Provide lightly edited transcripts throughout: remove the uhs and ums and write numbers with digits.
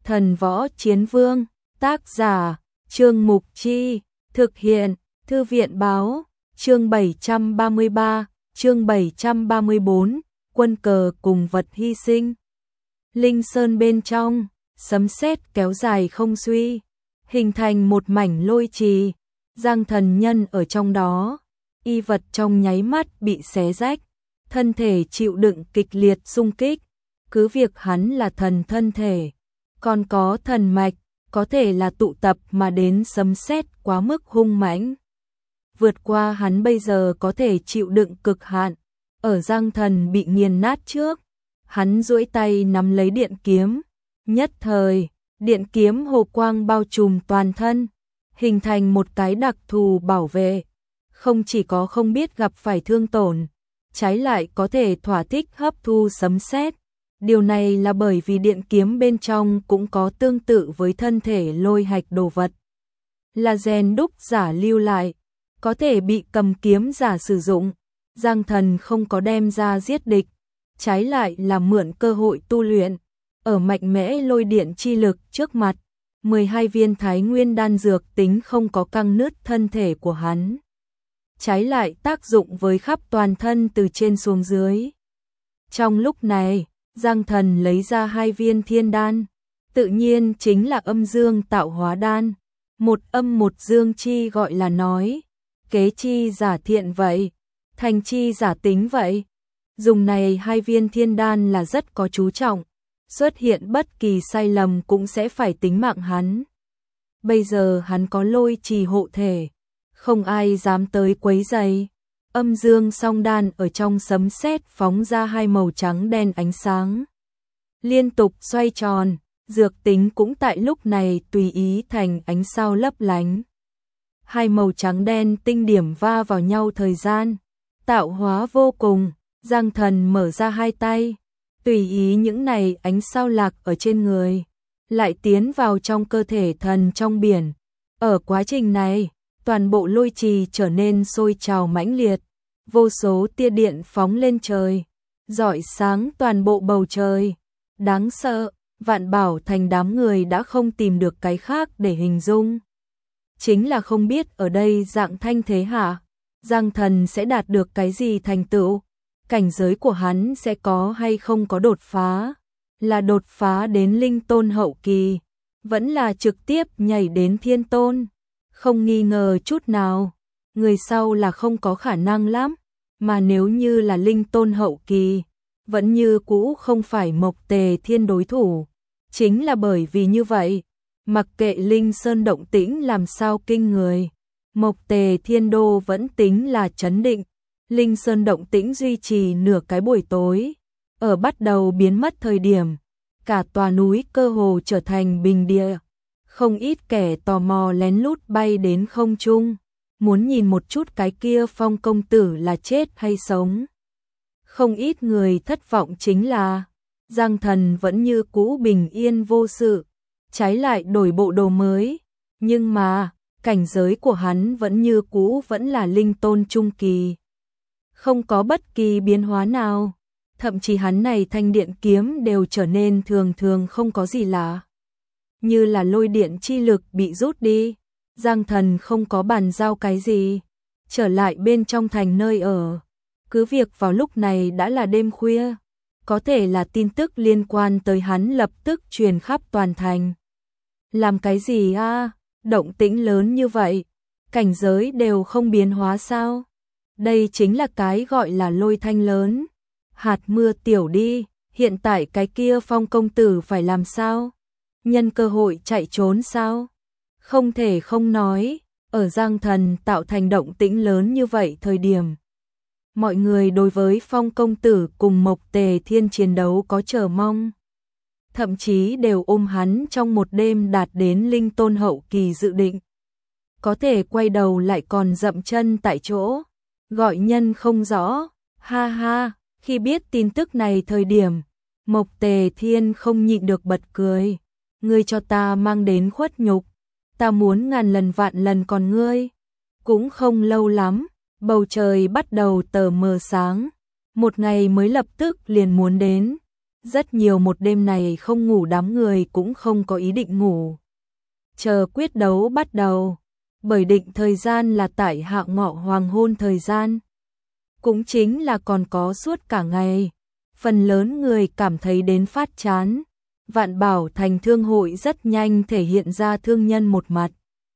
Thần Võ Chiến Vương, tác giả, Trương Mục Chi, thực hiện, Thư viện Báo, chương 733, chương 734, quân cờ cùng vật hy sinh. Linh Sơn bên trong, sấm sét kéo dài không suy, hình thành một mảnh lôi trì, Giang Thần Nhân ở trong đó, y vật trong nháy mắt bị xé rách, thân thể chịu đựng kịch liệt xung kích, cứ việc hắn là thần thân thể, còn có thần mạch, có thể là tụ tập mà đến sấm sét quá mức hung mãnh. Vượt qua hắn bây giờ có thể chịu đựng cực hạn, ở Giang Thần bị nghiền nát trước, hắn duỗi tay nắm lấy điện kiếm, nhất thời, điện kiếm hồ quang bao trùm toàn thân, hình thành một cái đặc thù bảo vệ, không chỉ có không biết gặp phải thương tổn, trái lại có thể thỏa thích hấp thu sấm sét. Điều này là bởi vì điện kiếm bên trong cũng có tương tự với thân thể lôi hạch đồ vật. Là rèn đúc giả lưu lại, có thể bị cầm kiếm giả sử dụng. Giang Thần không có đem ra giết địch, trái lại là mượn cơ hội tu luyện. Ở mạnh mẽ lôi điện chi lực trước mặt, 12 viên thái nguyên đan dược tính không có căng nứt thân thể của hắn. Trái lại tác dụng với khắp toàn thân từ trên xuống dưới. Trong lúc này, Giang Thần lấy ra 2 viên thiên đan, tự nhiên chính là âm dương tạo hóa đan, một âm một dương chi gọi là nói, kế chi giả thiện vậy, thành chi giả tính vậy. Dùng này 2 viên thiên đan là rất có chú trọng, xuất hiện bất kỳ sai lầm cũng sẽ phải tính mạng hắn. Bây giờ hắn có lôi trì hộ thể, không ai dám tới quấy rầy. Âm dương song đan ở trong sấm sét phóng ra 2 màu trắng đen ánh sáng. Liên tục xoay tròn, dược tính cũng tại lúc này tùy ý thành ánh sao lấp lánh. 2 màu trắng đen tinh điểm va vào nhau thời gian, tạo hóa vô cùng. Giang Thần mở ra 2 tay, tùy ý những này ánh sao lạc ở trên người, lại tiến vào trong cơ thể thần trong biển. Ở quá trình này, toàn bộ lôi trì trở nên sôi trào mãnh liệt, vô số tia điện phóng lên trời, rọi sáng toàn bộ bầu trời. Đáng sợ, Vạn Bảo Thành đám người đã không tìm được cái khác để hình dung. Chính là không biết ở đây dạng thanh thế hạ, Giang Thần sẽ đạt được cái gì thành tựu, cảnh giới của hắn sẽ có hay không có đột phá, là đột phá đến linh tôn hậu kỳ, vẫn là trực tiếp nhảy đến thiên tôn. Không nghi ngờ chút nào, người sau là không có khả năng lắm, mà nếu như là linh tôn hậu kỳ, vẫn như cũ không phải Mộc Tề Thiên đối thủ. Chính là bởi vì như vậy, mặc kệ Linh Sơn động tĩnh làm sao kinh người, Mộc Tề Thiên đô vẫn tính là trấn định. Linh Sơn động tĩnh duy trì nửa cái buổi tối, ở bắt đầu biến mất thời điểm, cả tòa núi cơ hồ trở thành bình địa. Không ít kẻ tò mò lén lút bay đến không trung, muốn nhìn một chút cái kia Phong công tử là chết hay sống. Không ít người thất vọng chính là, Giang Thần vẫn như cũ bình yên vô sự, trái lại đổi bộ đồ mới, nhưng mà, cảnh giới của hắn vẫn như cũ vẫn là linh tôn trung kỳ. Không có bất kỳ biến hóa nào, thậm chí hắn này thanh điện kiếm đều trở nên thường thường không có gì lạ. Như là lôi điện chi lực bị rút đi, Giang Thần không có bàn giao cái gì, trở lại bên trong thành nơi ở. Cứ việc vào lúc này đã là đêm khuya, có thể là tin tức liên quan tới hắn lập tức truyền khắp toàn thành. Làm cái gì a? Động tĩnh lớn như vậy, cảnh giới đều không biến hóa sao? Đây chính là cái gọi là lôi thanh lớn. Hạt mưa tiểu đi, hiện tại cái kia Phong công tử phải làm sao? Nhân cơ hội chạy trốn sao? Không thể không nói, ở Giang Thần tạo thành động tĩnh lớn như vậy thời điểm, mọi người đối với Phong công tử cùng Mộc Tề Thiên chiến đấu có chờ mong. Thậm chí đều ôm hắn trong một đêm đạt đến linh tôn hậu kỳ dự định. Có thể quay đầu lại còn dậm chân tại chỗ, gọi nhân không rõ. Ha ha, khi biết tin tức này thời điểm, Mộc Tề Thiên không nhịn được bật cười. Ngươi cho ta mang đến khuất nhục, ta muốn ngàn lần vạn lần còn ngươi. Cũng không lâu lắm, bầu trời bắt đầu tờ mờ sáng, một ngày mới lập tức liền muốn đến. Rất nhiều một đêm này không ngủ đám người cũng không có ý định ngủ. Chờ quyết đấu bắt đầu, bởi định thời gian là tại hạ ngọ hoàng hôn thời gian. Cũng chính là còn có suốt cả ngày. Phần lớn người cảm thấy đến phát chán. Vạn Bảo Thành thương hội rất nhanh thể hiện ra thương nhân một mặt.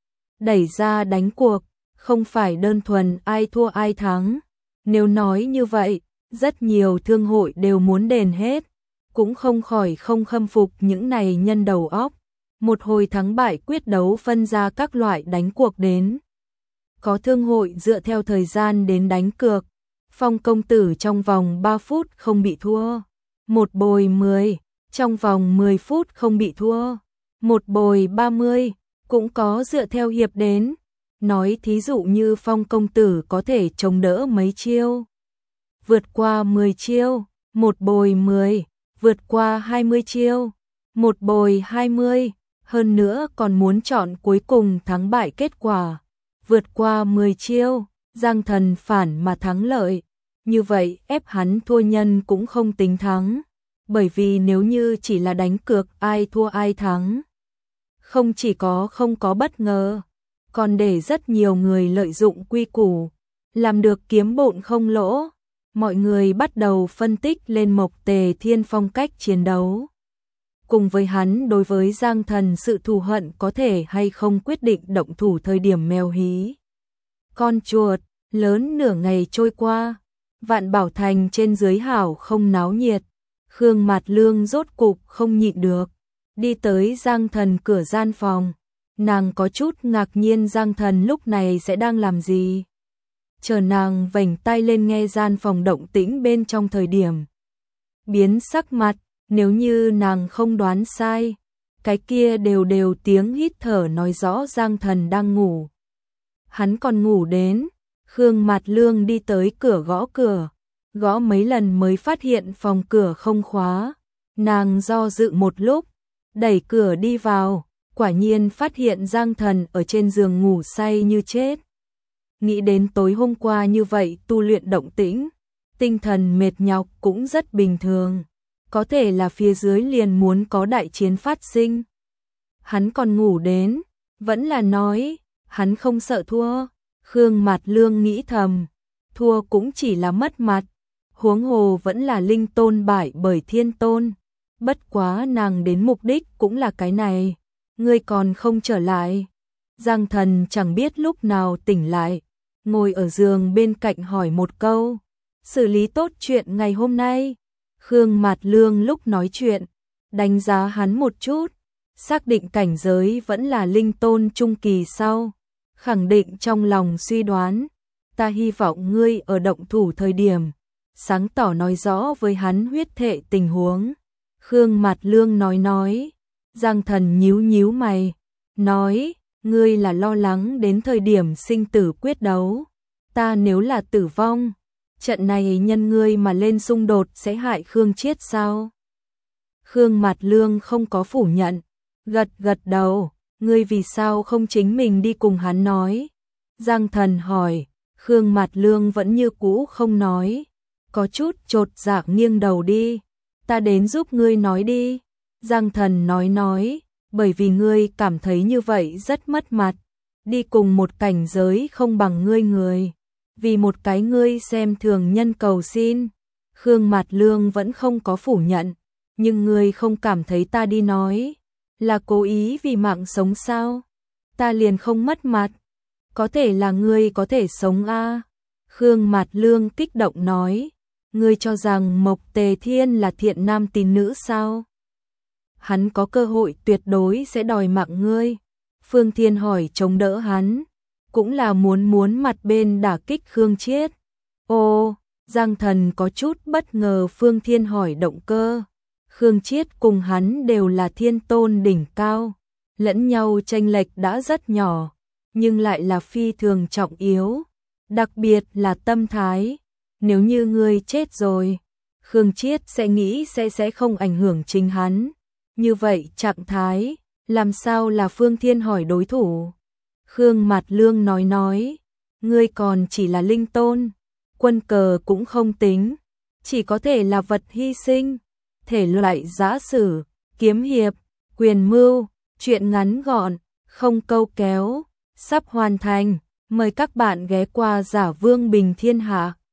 Đẩy ra đánh cuộc, không phải đơn thuần ai thua ai thắng. Nếu nói như vậy, rất nhiều thương hội đều muốn đền hết. Cũng không khỏi không khâm phục những này nhân đầu óc. Một hồi thắng bại quyết đấu phân ra các loại đánh cuộc đến. Có thương hội dựa theo thời gian đến đánh cược. Phong công tử trong vòng 3 phút không bị thua. Một bồi 10, trong vòng 10 phút không bị thua. Một bồi 30, cũng có dựa theo hiệp đến. Nói thí dụ như Phong công tử có thể chống đỡ mấy chiêu. Vượt qua 10 chiêu, một bồi 10, vượt qua 20 chiêu, một bồi 20, hơn nữa còn muốn chọn cuối cùng thắng bại kết quả. Vượt qua 10 chiêu, Giang Thần phản mà thắng lợi. Như vậy ép hắn thua nhân cũng không tính thắng. Bởi vì nếu như chỉ là đánh cược ai thua ai thắng. Không chỉ có không có bất ngờ, còn để rất nhiều người lợi dụng quy củ, làm được kiếm bộn không lỗ. Mọi người bắt đầu phân tích lên Mộc Tề Thiên phong cách chiến đấu. Cùng với hắn đối với Giang Thần sự thù hận có thể hay không quyết định động thủ thời điểm mèo hí. Con chuột, lớn nửa ngày trôi qua, Vạn Bảo Thành trên dưới hảo không náo nhiệt. Khương Mạt Lương rốt cục không nhịn được, đi tới Giang Thần cửa gian phòng. Nàng có chút ngạc nhiên Giang Thần lúc này sẽ đang làm gì. Chờ nàng vểnh tay lên nghe gian phòng động tĩnh bên trong thời điểm. Biến sắc mặt, nếu như nàng không đoán sai, cái kia đều đều tiếng hít thở nói rõ Giang Thần đang ngủ. Hắn còn ngủ đến, Khương Mạt Lương đi tới cửa, gõ mấy lần mới phát hiện phòng cửa không khóa. Nàng do dự một lúc, đẩy cửa đi vào, quả nhiên phát hiện Giang Thần ở trên giường ngủ say như chết. Nghĩ đến tối hôm qua như vậy tu luyện động tĩnh, tinh thần mệt nhọc cũng rất bình thường. Có thể là phía dưới liền muốn có đại chiến phát sinh. Hắn còn ngủ đến, vẫn là nói, hắn không sợ thua. Khương Mạt Lương nghĩ thầm, thua cũng chỉ là mất mặt. Huống hồ vẫn là linh tôn bại bởi thiên tôn. Bất quá nàng đến mục đích cũng là cái này. Ngươi còn không trở lại. Giang Thần chẳng biết lúc nào tỉnh lại, ngồi ở giường bên cạnh hỏi một câu. Xử lý tốt chuyện ngày hôm nay. Khương Mạt Lương lúc nói chuyện, đánh giá hắn một chút, xác định cảnh giới vẫn là linh tôn trung kỳ sau. Khẳng định trong lòng suy đoán, ta hy vọng ngươi ở động thủ thời điểm, sáng tỏ nói rõ với hắn huyết thệ tình huống. Khương Mạt Lương nói, Giang Thần nhíu nhíu mày, nói, ngươi là lo lắng đến thời điểm sinh tử quyết đấu. Ta nếu là tử vong, trận này nhân ngươi mà lên xung đột sẽ hại Khương Chiết sao? Khương Mạt Lương không có phủ nhận, gật đầu, ngươi vì sao không chính mình đi cùng hắn nói? Giang Thần hỏi, Khương Mạt Lương vẫn như cũ không nói, có chút chột dạ nghiêng đầu đi, ta đến giúp ngươi nói đi. Giang Thần nói, bởi vì ngươi cảm thấy như vậy rất mất mặt, đi cùng một cảnh giới không bằng ngươi người. Vì một cái ngươi xem thường nhân cầu xin. Khương Mạt Lương vẫn không có phủ nhận, nhưng ngươi không cảm thấy ta đi nói là cố ý vì mạng sống sao? Ta liền không mất mặt. Có thể là ngươi có thể sống a. Khương Mạt Lương kích động nói, ngươi cho rằng Mộc Tề Thiên là thiện nam tín nữ sao? Hắn có cơ hội tuyệt đối sẽ đòi mạng ngươi. Phương Thiên hỏi chống đỡ hắn, cũng là muốn mặt bên đả kích Khương Chiết. Ô, Giang Thần có chút bất ngờ Phương Thiên hỏi động cơ. Khương Chiết cùng hắn đều là thiên tôn đỉnh cao, lẫn nhau chênh lệch đã rất nhỏ, nhưng lại là phi thường trọng yếu, đặc biệt là tâm thái. Nếu như ngươi chết rồi, Khương Chiết sẽ nghĩ sẽ không ảnh hưởng chính hắn. Như vậy trạng thái, làm sao là Phương Thiên hỏi đối thủ? Khương Mạt Lương nói, ngươi còn chỉ là linh tôn, quân cờ cũng không tính, chỉ có thể là vật hy sinh. thể loại giã sử, kiếm hiệp, quyền mưu, truyện ngắn gọn, không câu kéo, sắp hoàn thành. Mời các bạn ghé qua Giả Vương Bình Thiên Hạ.